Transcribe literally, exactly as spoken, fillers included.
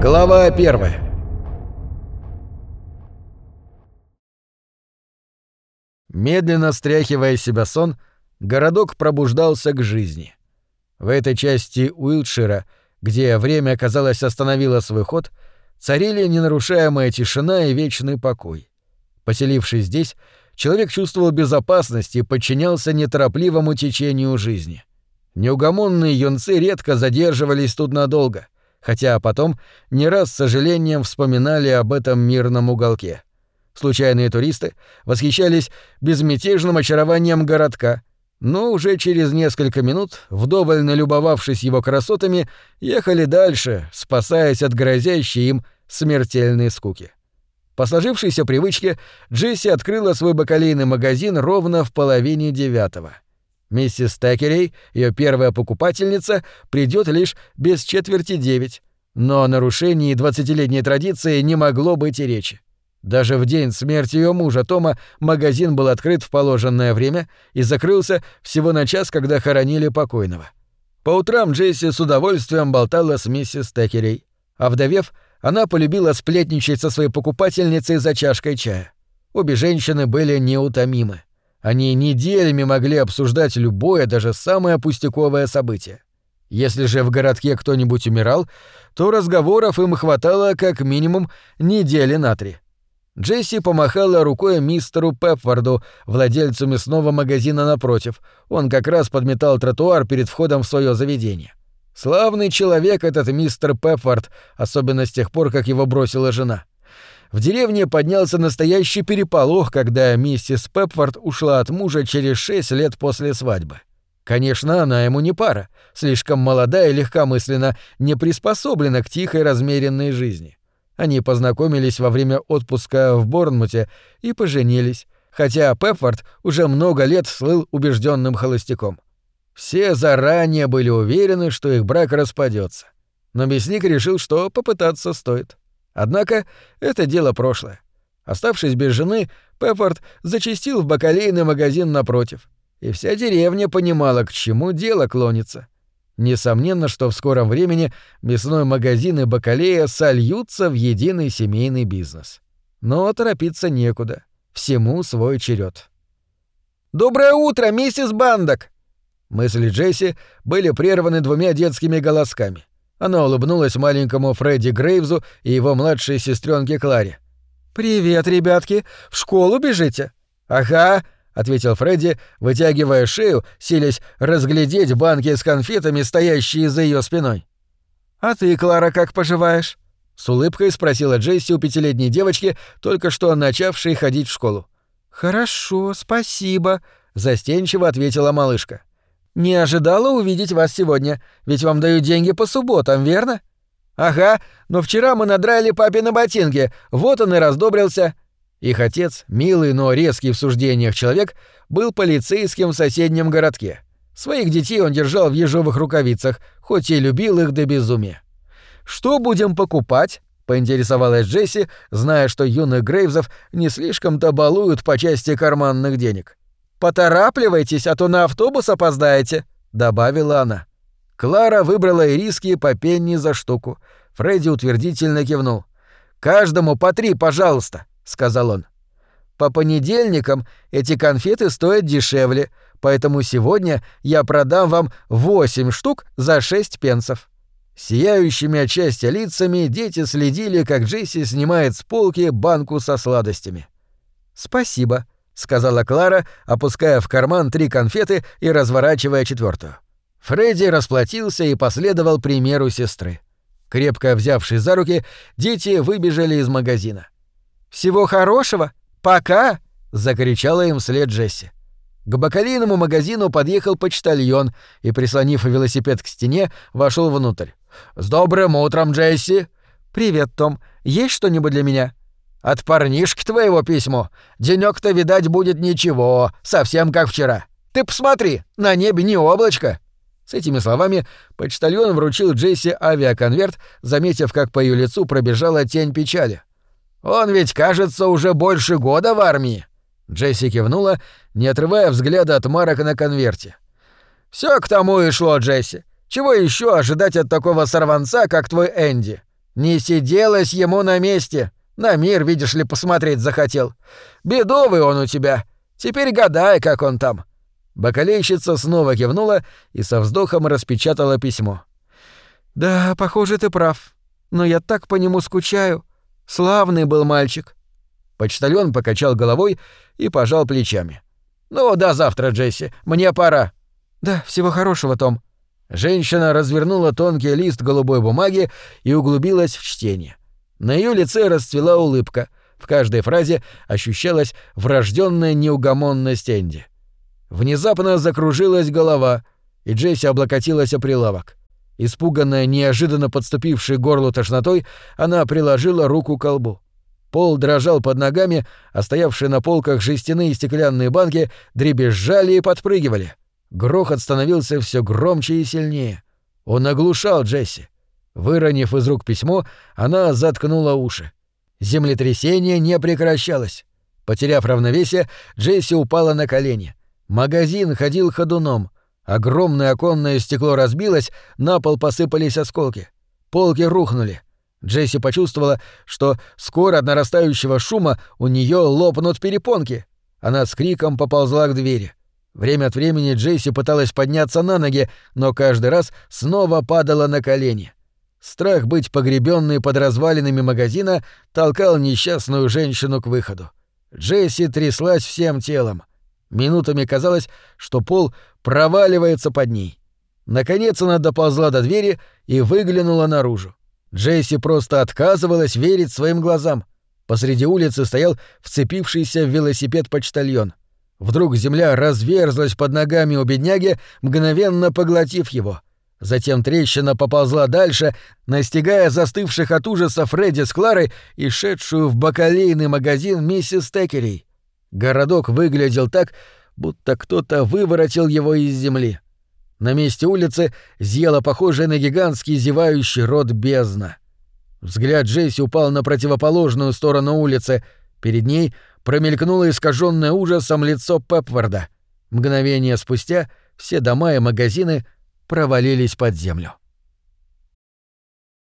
Глава первая. Медленно стряхивая с себя сон, городок пробуждался к жизни. В этой части Уилтшира, где время, казалось, остановило свой ход, царили ненарушаемая тишина и вечный покой. Поселившись здесь, человек чувствовал безопасность и подчинялся неторопливому течению жизни. Неугомонные юнцы редко задерживались тут надолго, хотя потом не раз с сожалением вспоминали об этом мирном уголке. Случайные туристы восхищались безмятежным очарованием городка, но уже через несколько минут, вдоволь налюбовавшись его красотами, ехали дальше, спасаясь от грозящей им смертельной скуки. По сложившейся привычке Джесси открыла свой бакалейный магазин ровно в половине девятого. Миссис Текерей, ее первая покупательница, придет лишь без четверти девять, но о нарушении двадцатилетней традиции не могло быть и речи. Даже в день смерти ее мужа Тома магазин был открыт в положенное время и закрылся всего на час, когда хоронили покойного. По утрам Джесси с удовольствием болтала с миссис Текерей. Овдовев, она полюбила сплетничать со своей покупательницей за чашкой чая. Обе женщины были неутомимы. Они неделями могли обсуждать любое, даже самое пустяковое событие. Если же в городке кто-нибудь умирал, то разговоров им хватало как минимум недели на три. Джесси помахала рукой мистеру Пепфорду, владельцу мясного магазина напротив. Он как раз подметал тротуар перед входом в свое заведение. Славный человек этот мистер Пепфорд, особенно с тех пор, как его бросила жена. В деревне поднялся настоящий переполох, когда миссис Пепфорд ушла от мужа через шесть лет после свадьбы. Конечно, она ему не пара, слишком молода и легкомысленно, не приспособлена к тихой размеренной жизни. Они познакомились во время отпуска в Борнмуте и поженились, хотя Пепфорд уже много лет слыл убежденным холостяком. Все заранее были уверены, что их брак распадется, но мясник решил, что попытаться стоит. Однако это дело прошлое. Оставшись без жены, Пепфорд зачастил в бакалейный магазин напротив, и вся деревня понимала, к чему дело клонится. Несомненно, что в скором времени мясной магазин и бакалея сольются в единый семейный бизнес. Но торопиться некуда. Всему свой черед. «Доброе утро, миссис Бандок!» Мысли Джесси были прерваны двумя детскими голосками. Она улыбнулась маленькому Фредди Грейвзу и его младшей сестренке Кларе. «Привет, ребятки! В школу бежите?» «Ага», — ответил Фредди, вытягивая шею, силясь разглядеть банки с конфетами, стоящие за ее спиной. «А ты, Клара, как поживаешь?» — с улыбкой спросила Джесси у пятилетней девочки, только что начавшей ходить в школу. «Хорошо, спасибо», — застенчиво ответила малышка. «Не ожидала увидеть вас сегодня, ведь вам дают деньги по субботам, верно?» «Ага, но вчера мы надрали папе на ботинки, вот он и раздобрился». Их отец, милый, но резкий в суждениях человек, был полицейским в соседнем городке. Своих детей он держал в ежовых рукавицах, хоть и любил их до безумия. «Что будем покупать?» — поинтересовалась Джесси, зная, что юных Грейвзов не слишком-то балуют по части карманных денег. «Поторапливайтесь, а то на автобус опоздаете», — добавила она. Клара выбрала ириски по пенни за штуку. Фредди утвердительно кивнул. «Каждому по три, пожалуйста», — сказал он. «По понедельникам эти конфеты стоят дешевле, поэтому сегодня я продам вам восемь штук за шесть пенсов». Сияющими от счастья лицами дети следили, как Джесси снимает с полки банку со сладостями. «Спасибо», — сказала Клара, опуская в карман три конфеты и разворачивая четвертую. Фредди расплатился и последовал примеру сестры. Крепко взявшись за руки, дети выбежали из магазина. «Всего хорошего! Пока!» — закричала им вслед Джесси. К бакалейному магазину подъехал почтальон и, прислонив велосипед к стене, вошел внутрь. «С добрым утром, Джесси!» «Привет, Том. Есть что-нибудь для меня?» «От парнишки твоего письмо. Денёк-то, видать, будет ничего, совсем как вчера. Ты посмотри, на небе не облачко». С этими словами почтальон вручил Джесси авиаконверт, заметив, как по её лицу пробежала тень печали. «Он ведь, кажется, уже больше года в армии». Джесси кивнула, не отрывая взгляда от марок на конверте. «Всё к тому и шло, Джесси. Чего ещё ожидать от такого сорванца, как твой Энди? Не сиделось ему на месте. На мир, видишь ли, посмотреть захотел. Бедовый он у тебя. Теперь гадай, как он там». Бакалейщица снова кивнула и со вздохом распечатала письмо. «Да, похоже, ты прав. Но я так по нему скучаю. Славный был мальчик». Почтальон покачал головой и пожал плечами. «Ну, до завтра, Джесси. Мне пора». «Да, всего хорошего, Том». Женщина развернула тонкий лист голубой бумаги и углубилась в чтение. На ее лице расцвела улыбка. В каждой фразе ощущалась врожденная неугомонность Энди. Внезапно закружилась голова, и Джесси облокотилась о прилавок. Испуганная неожиданно подступившей к горлу тошнотой, она приложила руку к колбу. Пол дрожал под ногами, а стоявшие на полках жестяные и стеклянные банки дребезжали и подпрыгивали. Грохот становился все громче и сильнее. Он оглушал Джесси. Выронив из рук письмо, она заткнула уши. Землетрясение не прекращалось. Потеряв равновесие, Джесси упала на колени. Магазин ходил ходуном. Огромное оконное стекло разбилось, на пол посыпались осколки. Полки рухнули. Джесси почувствовала, что скоро от нарастающего шума у нее лопнут перепонки. Она с криком поползла к двери. Время от времени Джесси пыталась подняться на ноги, но каждый раз снова падала на колени. Страх быть погребенной под развалинами магазина толкал несчастную женщину к выходу. Джесси тряслась всем телом. Минутами казалось, что пол проваливается под ней. Наконец она доползла до двери и выглянула наружу. Джесси просто отказывалась верить своим глазам. Посреди улицы стоял вцепившийся в велосипед почтальон. Вдруг земля разверзлась под ногами у бедняги, мгновенно поглотив его. Затем трещина поползла дальше, настигая застывших от ужаса Фредди с Кларой и шедшую в бакалейный магазин миссис Текерей. Городок выглядел так, будто кто-то выворотил его из земли. На месте улицы зияла похожая на гигантский зевающий рот бездна. Взгляд Джесси упал на противоположную сторону улицы. Перед ней промелькнуло искаженное ужасом лицо Пепварда. Мгновение спустя все дома и магазины провалились под землю.